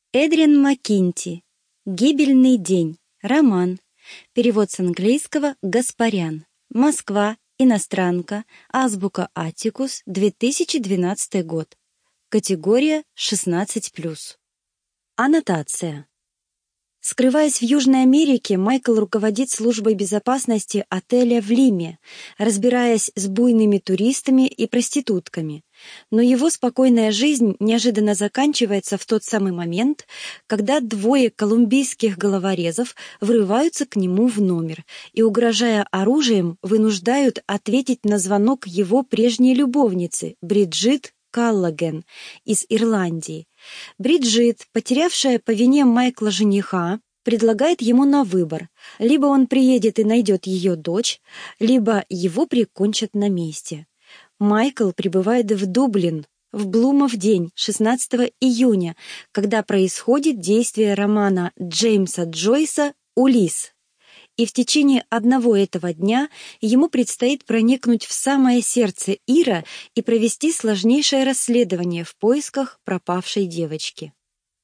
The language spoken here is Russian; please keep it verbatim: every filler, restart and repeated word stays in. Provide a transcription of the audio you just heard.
Эдриан Маккинти. «Гибельный день». Роман. Перевод с английского Гаспарян. Москва. Иностранка. Азбука Аттикус. две тысячи двенадцатый год. Категория шестнадцать плюс. Аннотация. Скрываясь в Южной Америке, Майкл руководит службой безопасности отеля в Лиме, разбираясь с буйными туристами и проститутками. Но его спокойная жизнь неожиданно заканчивается в тот самый момент, когда двое колумбийских головорезов врываются к нему в номер и, угрожая оружием, вынуждают ответить на звонок его прежней любовницы, Бриджит Каллаген из Ирландии. Бриджит, потерявшая по вине Майкла жениха, предлагает ему на выбор: либо он приедет и найдет ее дочь, либо его прикончат на месте. Майкл прибывает в Дублин в Блумов день, шестнадцатого июня, когда происходит действие романа Джеймса Джойса «Улисс». И в течение одного этого дня ему предстоит проникнуть в самое сердце Ира и провести сложнейшее расследование в поисках пропавшей девочки.